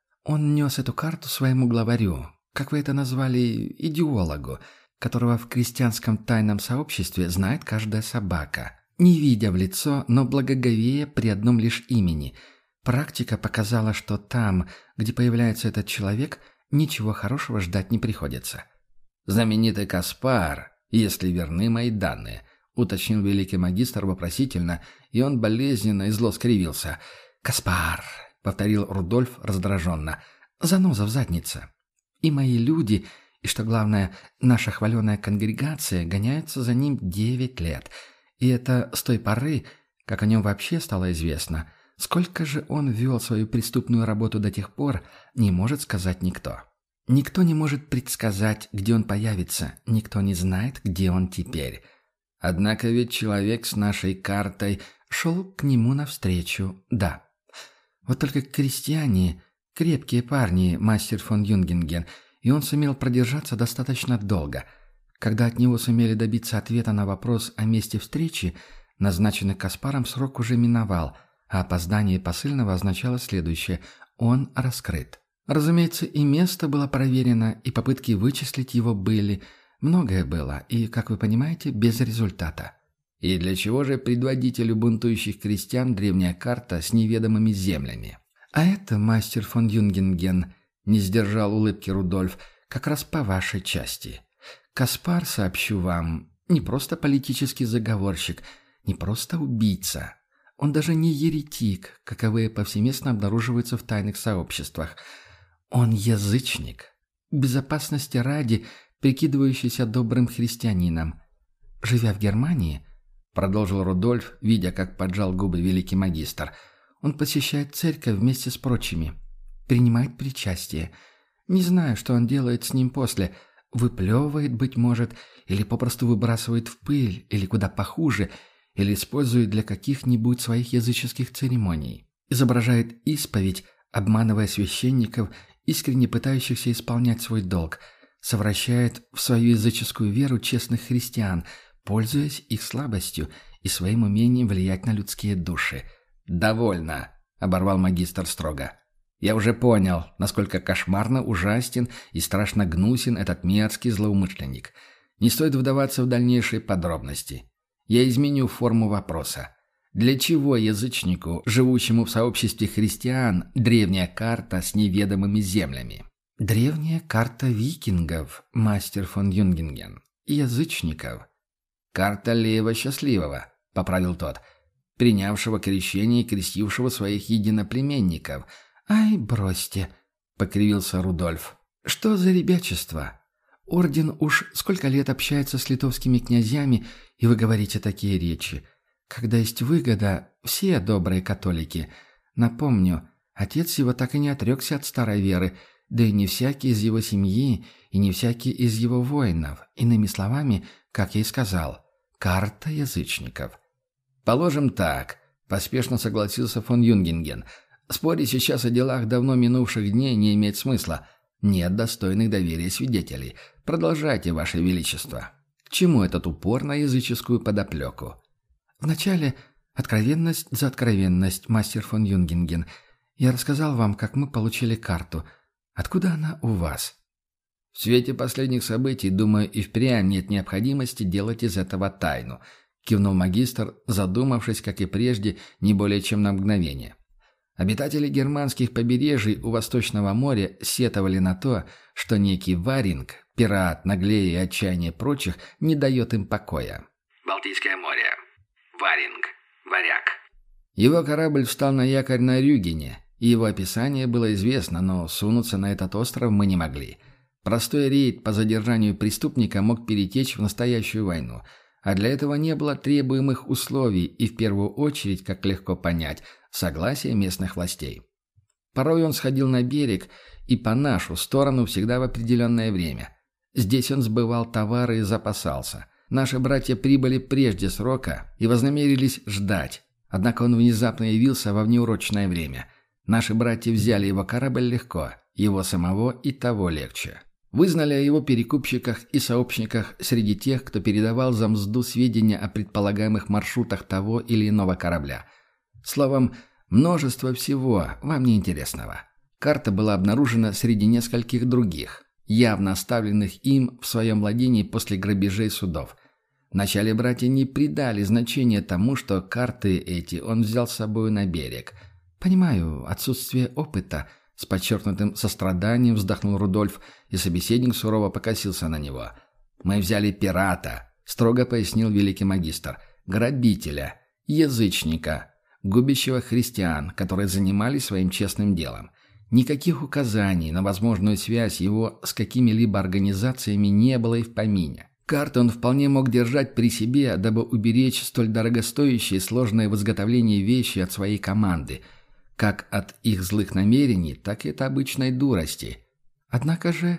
Он нес эту карту своему главарю, как вы это назвали, идеологу, которого в крестьянском тайном сообществе знает каждая собака, не видя в лицо, но благоговея при одном лишь имени. Практика показала, что там, где появляется этот человек, ничего хорошего ждать не приходится». «Знаменитый Каспар, если верны мои данные», — уточнил великий магистр вопросительно, и он болезненно и зло скривился. «Каспар», — повторил Рудольф раздраженно, — «заноза в заднице. И мои люди, и, что главное, наша хваленая конгрегация гоняются за ним 9 лет. И это с той поры, как о нем вообще стало известно. Сколько же он вел свою преступную работу до тех пор, не может сказать никто. Никто не может предсказать, где он появится, никто не знает, где он теперь. Однако ведь человек с нашей картой шел к нему навстречу, да. Вот только крестьяне, крепкие парни, мастер фон Юнгинген, и он сумел продержаться достаточно долго. Когда от него сумели добиться ответа на вопрос о месте встречи, назначенный Каспаром срок уже миновал, а опоздание посыльного означало следующее – он раскрыт. Разумеется, и место было проверено, и попытки вычислить его были. Многое было, и, как вы понимаете, без результата. И для чего же предводителю бунтующих крестьян древняя карта с неведомыми землями? А это, мастер фон Юнгенген, не сдержал улыбки Рудольф, как раз по вашей части. Каспар, сообщу вам, не просто политический заговорщик, не просто убийца. Он даже не еретик, каковые повсеместно обнаруживаются в тайных сообществах. Он язычник, безопасности ради прикидывающийся добрым христианином. Живя в Германии, продолжил Рудольф, видя, как поджал губы великий магистр, он посещает церковь вместе с прочими, принимает причастие. Не знаю, что он делает с ним после, выплевывает, быть может, или попросту выбрасывает в пыль, или куда похуже, или использует для каких-нибудь своих языческих церемоний. Изображает исповедь, обманывая священников, искренне пытающихся исполнять свой долг, совращает в свою языческую веру честных христиан, пользуясь их слабостью и своим умением влиять на людские души. «Довольно», — оборвал магистр строго. «Я уже понял, насколько кошмарно ужасен и страшно гнусен этот мерзкий злоумышленник. Не стоит вдаваться в дальнейшие подробности. Я изменю форму вопроса. Для чего язычнику, живущему в сообществе христиан, древняя карта с неведомыми землями?» «Древняя карта викингов, мастер фон Юнгенген, и язычников». «Карта Лева Счастливого», — поправил тот, принявшего крещение и крестившего своих единоплеменников. «Ай, бросьте», — покривился Рудольф. «Что за ребячество? Орден уж сколько лет общается с литовскими князьями, и вы говорите такие речи. Когда есть выгода, все добрые католики. Напомню, отец его так и не отрекся от старой веры, да и не всякий из его семьи, и не всякий из его воинов. Иными словами, как я и сказал, карта язычников». «Положим так», — поспешно согласился фон Юнгенген. «Спорить сейчас о делах давно минувших дней не имеет смысла. Нет достойных доверия свидетелей. Продолжайте, Ваше Величество. К чему этот упор на языческую подоплеку?» «Вначале откровенность за откровенность, мастер фон Юнгенген. Я рассказал вам, как мы получили карту. Откуда она у вас?» «В свете последних событий, думаю, и впрямь нет необходимости делать из этого тайну», — кивнул магистр, задумавшись, как и прежде, не более чем на мгновение. Обитатели германских побережий у Восточного моря сетовали на то, что некий Варинг, пират, наглее и отчаяние прочих, не дает им покоя. Балтийское море. Варинг. Варяг. Его корабль встал на якорь на Рюгене, и его описание было известно, но сунуться на этот остров мы не могли. Простой рейд по задержанию преступника мог перетечь в настоящую войну, а для этого не было требуемых условий и, в первую очередь, как легко понять, согласия местных властей. Порой он сходил на берег и по нашу сторону всегда в определенное время. Здесь он сбывал товары и запасался. Наши братья прибыли прежде срока и вознамерились ждать, однако он внезапно явился во внеурочное время. Наши братья взяли его корабль легко, его самого и того легче. Вызнали о его перекупщиках и сообщниках среди тех, кто передавал за мзду сведения о предполагаемых маршрутах того или иного корабля. Словом, множество всего вам неинтересного. Карта была обнаружена среди нескольких других, явно оставленных им в своем владении после грабежей судов. Вначале братья не придали значения тому, что карты эти он взял с собой на берег. «Понимаю, отсутствие опыта», — с подчеркнутым состраданием вздохнул Рудольф, и собеседник сурово покосился на него. «Мы взяли пирата», — строго пояснил великий магистр, — «грабителя, язычника, губящего христиан, которые занимались своим честным делом. Никаких указаний на возможную связь его с какими-либо организациями не было и в помине. Карты он вполне мог держать при себе, дабы уберечь столь дорогостоящие и сложные в изготовлении вещи от своей команды, как от их злых намерений, так и от обычной дурости. Однако же,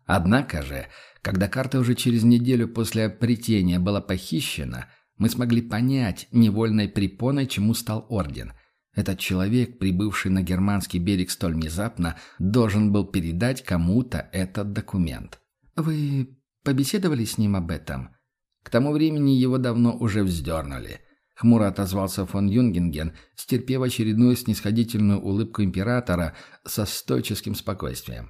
когда карта уже через неделю после обретения была похищена, мы смогли понять невольной препоной, чему стал орден. Этот человек, прибывший на германский берег столь внезапно, должен был передать кому-то этот документ. «Вы побеседовали с ним об этом?» К тому времени его давно уже вздернули. Хмуро отозвался фон Юнгенген, стерпев очередную снисходительную улыбку императора со стоическим спокойствием.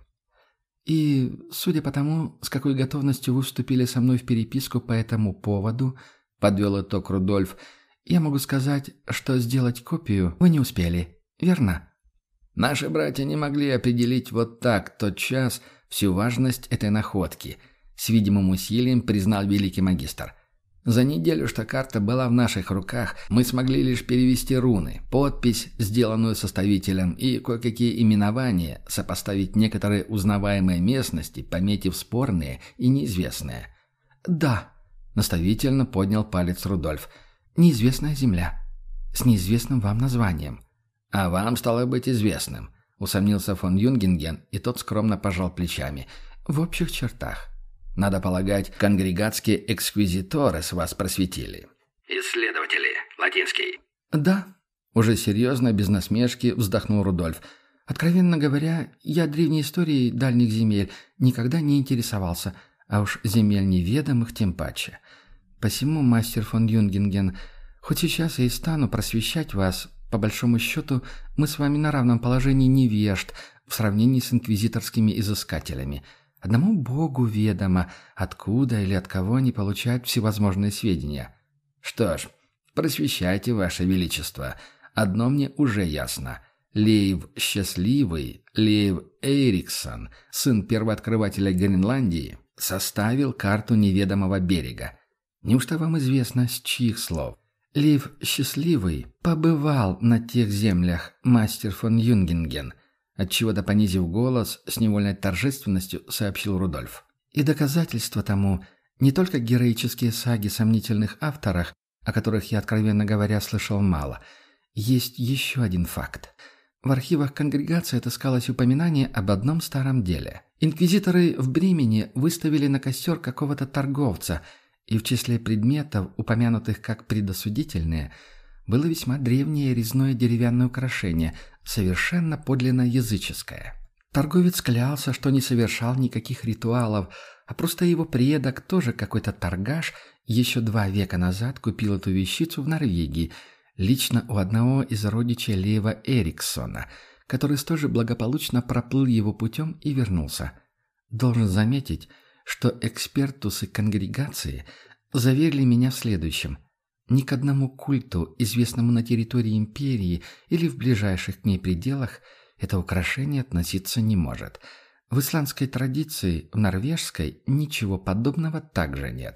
«И, судя по тому, с какой готовностью вы вступили со мной в переписку по этому поводу, — подвел итог Рудольф, — я могу сказать, что сделать копию вы не успели, верно?» Наши братья не могли определить вот так тотчас всю важность этой находки, с видимым усилием признал великий магистр. За неделю, что карта была в наших руках, мы смогли лишь перевести руны, подпись, сделанную составителем, и кое-какие именования, сопоставить некоторые узнаваемые местности, пометив спорные и неизвестные. «Да», — наставительно поднял палец Рудольф, — «неизвестная земля, с неизвестным вам названием». «А вам стало быть известным», — усомнился фон Юнгенген, и тот скромно пожал плечами. «В общих чертах». Надо полагать, конгрегатские эксквизиторы с вас просветили. Исследователи. Латинский. «Да», — уже серьезно, без насмешки, вздохнул Рудольф. «Откровенно говоря, я древней историей дальних земель никогда не интересовался, а уж земель неведомых тем паче. Посему, мастер фон Юнгенген, хоть сейчас я и стану просвещать вас, по большому счету, мы с вами на равном положении невежд в сравнении с инквизиторскими изыскателями. Одному Богу ведомо, откуда или от кого они получают всевозможные сведения. Что ж, просвещайте, Ваше Величество. Одно мне уже ясно. Лейв Счастливый, Лейв Эриксон, сын первооткрывателя Гренландии, составил карту неведомого берега. Неужто вам известно, с чьих слов? Лейв Счастливый побывал на тех землях, мастер фон Юнгенген. Отчего-то понизив голос, с невольной торжественностью сообщил Рудольф. И доказательства тому не только героические саги сомнительных авторах, о которых я, откровенно говоря, слышал мало. Есть еще один факт. В архивах конгрегации отыскалось упоминание об одном старом деле. Инквизиторы в Бремени выставили на костер какого-то торговца, и в числе предметов, упомянутых как предосудительные, было весьма древнее резное деревянное украшение, совершенно подлинно языческое. Торговец клялся, что не совершал никаких ритуалов, а просто его предок, тоже какой-то торгаш, еще 2 века назад купил эту вещицу в Норвегии, лично у одного из родичей Лейва Эриксона, который тоже благополучно проплыл его путем и вернулся. Должен заметить, что экспертусы конгрегации заверили меня в следующем. Ни к одному культу, известному на территории империи или в ближайших к ней пределах, это украшение относиться не может. В исландской традиции, в норвежской, ничего подобного также нет.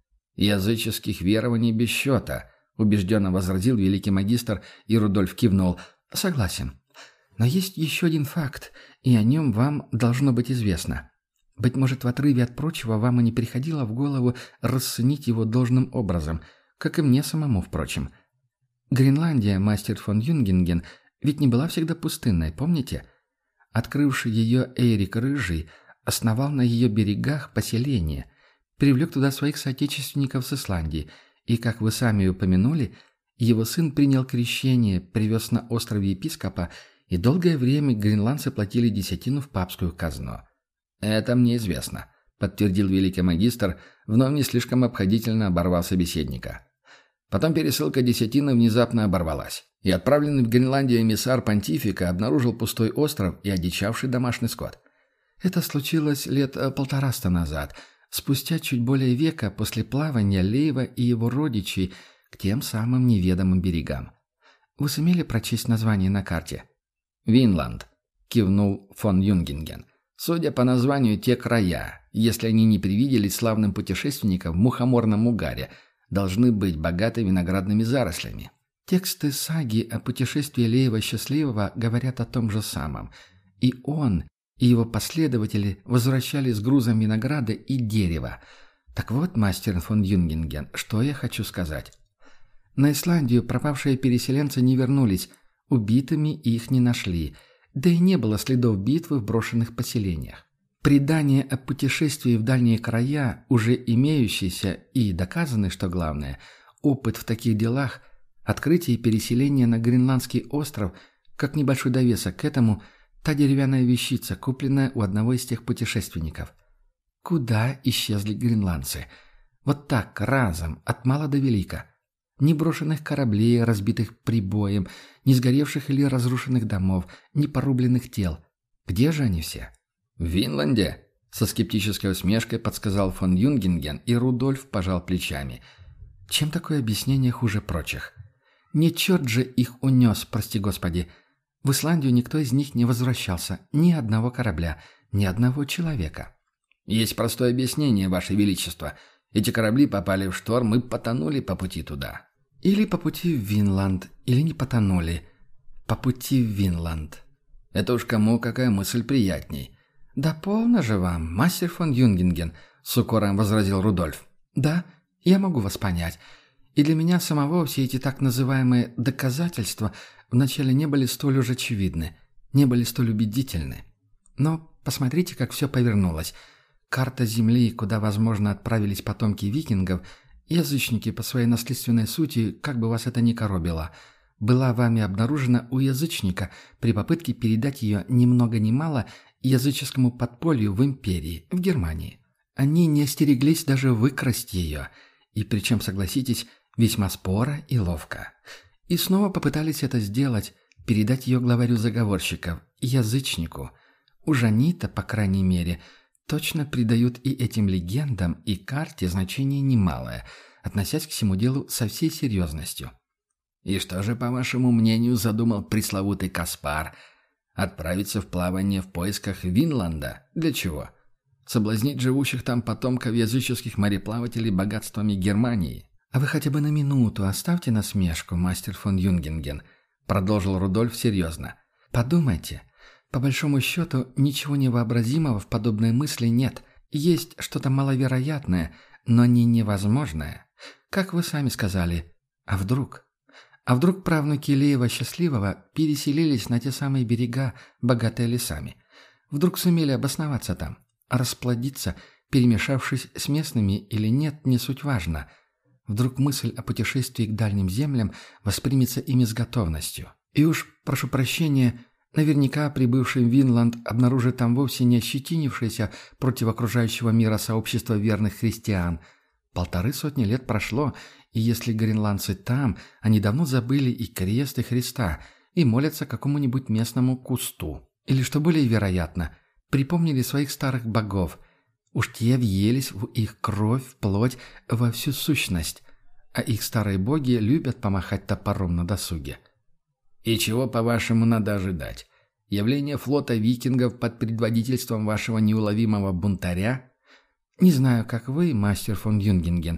«Языческих верований без счета», — убежденно возразил великий магистр, и Рудольф кивнул. «Согласен. Но есть еще один факт, и о нем вам должно быть известно. Быть может, в отрыве от прочего вам и не приходило в голову расценить его должным образом — как и мне самому, впрочем. Гренландия, мастер фон Юнгенген, ведь не была всегда пустынной, помните? Открывший ее Эйрик Рыжий основал на ее берегах поселение, привлек туда своих соотечественников с Исландии, и, как вы сами упомянули, его сын принял крещение, привез на остров епископа, и долгое время гренландцы платили десятину в папскую казну. «Это мне известно», — подтвердил великий магистр, вновь не слишком обходительно оборвав собеседника. Потом пересылка десятины внезапно оборвалась, и отправленный в Гренландию эмиссар понтифика обнаружил пустой остров и одичавший домашний скот. Это случилось лет 150 назад, спустя чуть более века после плавания Лейва и его родичей к тем самым неведомым берегам. Вы сумели прочесть название на карте? «Винланд», — кивнул фон Юнгенген. «Судя по названию, те края, если они не привиделись славным путешественникам в мухоморном угаре, должны быть богаты виноградными зарослями». Тексты саги о путешествии Лейва Счастливого говорят о том же самом. И он, и его последователи возвращались с грузом винограда и дерева. Так вот, мастер фон Юнгенген, что я хочу сказать. На Исландию пропавшие переселенцы не вернулись, убитыми их не нашли, да и не было следов битвы в брошенных поселениях. Предания о путешествии в дальние края, уже имеющиеся и доказаны, что главное, опыт в таких делах, Открытие и переселение на Гренландский остров, как небольшой довесок к этому, та деревянная вещица, купленная у одного из тех путешественников. Куда исчезли гренландцы? Вот так, разом, от мала до велика. Ни брошенных кораблей, разбитых прибоем, ни сгоревших или разрушенных домов, ни порубленных тел. Где же они все? В Винланде? Со скептической усмешкой подсказал фон Юнгинген, и Рудольф пожал плечами. Чем такое объяснение хуже прочих? Не черт же их унес, прости господи. В Исландию никто из них не возвращался. Ни одного корабля, ни одного человека. Есть простое объяснение, Ваше Величество. Эти корабли попали в шторм и потонули по пути туда. Или по пути в Винланд, или не потонули. По пути в Винланд. Это уж кому какая мысль приятней. Да полно же вам, мастер фон Юнгинген, с укором возразил Рудольф. Да, я могу вас понять. И для меня самого все эти так называемые доказательства вначале не были столь уж очевидны, не были столь убедительны. Но посмотрите, как все повернулось. Карта Земли, куда, возможно, отправились потомки викингов, язычники по своей наследственной сути, как бы вас это ни коробило, была вами обнаружена у язычника при попытке передать ее ни много ни мало языческому подполью в империи, в Германии. Они не остереглись даже выкрасть ее, и причем, согласитесь, весьма споро и ловко. И снова попытались это сделать, передать ее главарю заговорщиков, язычнику. Уж они-то, по крайней мере, точно придают и этим легендам, и карте значение немалое, относясь к всему делу со всей серьезностью. И что же, по вашему мнению, задумал пресловутый Каспар? Отправиться в плавание в поисках Винланда? Для чего? Соблазнить живущих там потомков языческих мореплавателей богатствами Германии? «А вы хотя бы на минуту оставьте насмешку, мастер фон Юнгинген», — продолжил Рудольф серьезно. «Подумайте. По большому счету, ничего невообразимого в подобной мысли нет. Есть что-то маловероятное, но не невозможное. Как вы сами сказали, а вдруг? А вдруг правнуки Леева Счастливого переселились на те самые берега, богатые лесами? Вдруг сумели обосноваться там, расплодиться, перемешавшись с местными или нет, не суть важно. Вдруг мысль о путешествии к дальним землям воспримется ими с готовностью. И уж, прошу прощения, наверняка прибывший в Винланд обнаружит там вовсе не ощетинившееся против окружающего мира сообщество верных христиан. 150 лет прошло, и если гренландцы там, они давно забыли и крест, и Христа, и молятся какому-нибудь местному кусту. Или, что более вероятно, припомнили своих старых богов. Уж те въелись в их кровь, в плоть, во всю сущность. А их старые боги любят помахать топором на досуге. И чего, по-вашему, надо ожидать? Явление флота викингов под предводительством вашего неуловимого бунтаря? Не знаю, как вы, мастер фон Юнгинген,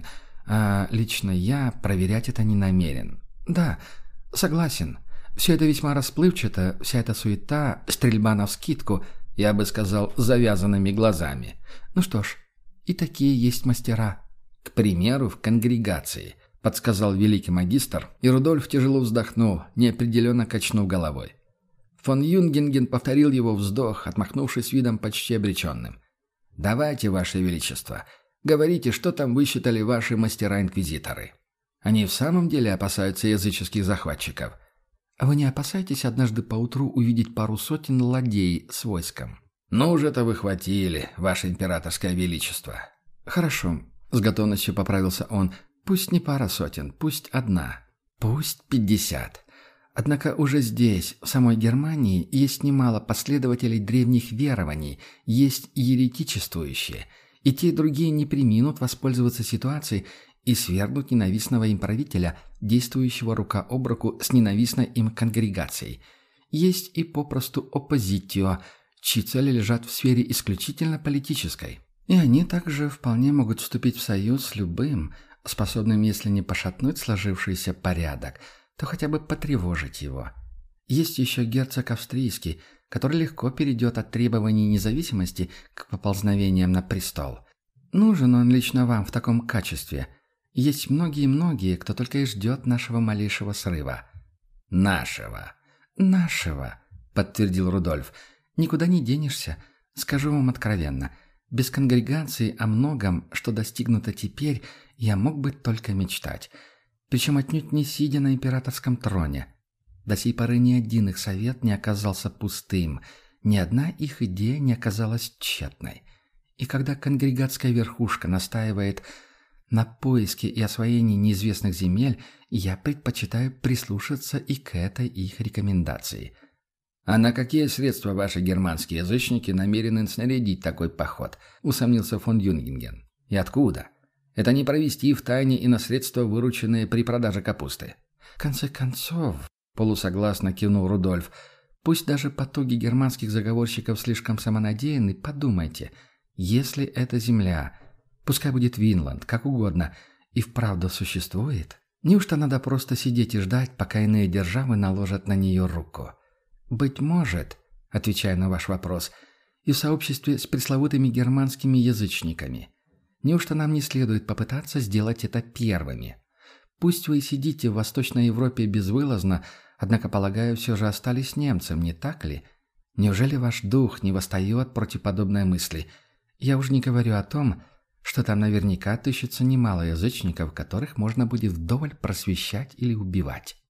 а лично я проверять это не намерен. Да, согласен. Все это весьма расплывчато, вся эта суета, стрельба навскидку, я бы сказал, с завязанными глазами. Ну что ж, и такие есть мастера. К примеру, в конгрегации, подсказал великий магистр, и Рудольф тяжело вздохнул, неопределенно качнув головой. Фон Юнгинген повторил его вздох, отмахнувшись видом почти обреченным. «Давайте, Ваше Величество, говорите, что там высчитали ваши мастера-инквизиторы. Они в самом деле опасаются языческих захватчиков?» «А вы не опасаетесь однажды поутру увидеть пару сотен ладей с войском?» «Ну, уже-то вы хватили, Ваше Императорское Величество». «Хорошо», — с готовностью поправился он. «Пусть не пара сотен, пусть одна, пусть 50. Однако уже здесь, в самой Германии, есть немало последователей древних верований, есть еретичествующие, и те и другие не преминут воспользоваться ситуацией и свергнуть ненавистного им правителя, действующего рука об руку с ненавистной им конгрегацией. Есть и попросту оппозитио, чьи цели лежат в сфере исключительно политической. И они также вполне могут вступить в союз с любым, способным, если не пошатнуть сложившийся порядок, то хотя бы потревожить его. Есть еще герцог австрийский, который легко перейдет от требований независимости к поползновениям на престол. Нужен он лично вам в таком качестве. Есть многие-многие, кто только и ждет нашего малейшего срыва». «Нашего», — подтвердил Рудольф. «Никуда не денешься. Скажу вам откровенно. Без конгрегации о многом, что достигнуто теперь, я мог бы только мечтать. Причем отнюдь не сидя на императорском троне. До сей поры ни один их совет не оказался пустым, ни одна их идея не оказалась тщетной. И когда конгрегатская верхушка настаивает на поиске и освоении неизвестных земель, я предпочитаю прислушаться и к этой их рекомендации. «А на какие средства ваши германские язычники намерены снарядить такой поход?» — усомнился фон Юнгинген. «И откуда? Это не провести в тайне и на средства, вырученные при продаже капусты». В конце концов, полусогласно кивнул Рудольф, пусть даже потуги германских заговорщиков слишком самонадеянны, подумайте, если эта земля, пускай будет Винланд, как угодно, и вправду существует, неужто надо просто сидеть и ждать, пока иные державы наложат на нее руку? Быть может, отвечая на ваш вопрос, и в сообществе с пресловутыми германскими язычниками. Неужто нам не следует попытаться сделать это первыми? Пусть вы и сидите в Восточной Европе безвылазно, однако, полагаю, все же остались немцем, не так ли? Неужели ваш дух не восстает против подобной мысли? Я уж не говорю о том, что там наверняка отыщется немало язычников, которых можно будет вдоволь просвещать или убивать.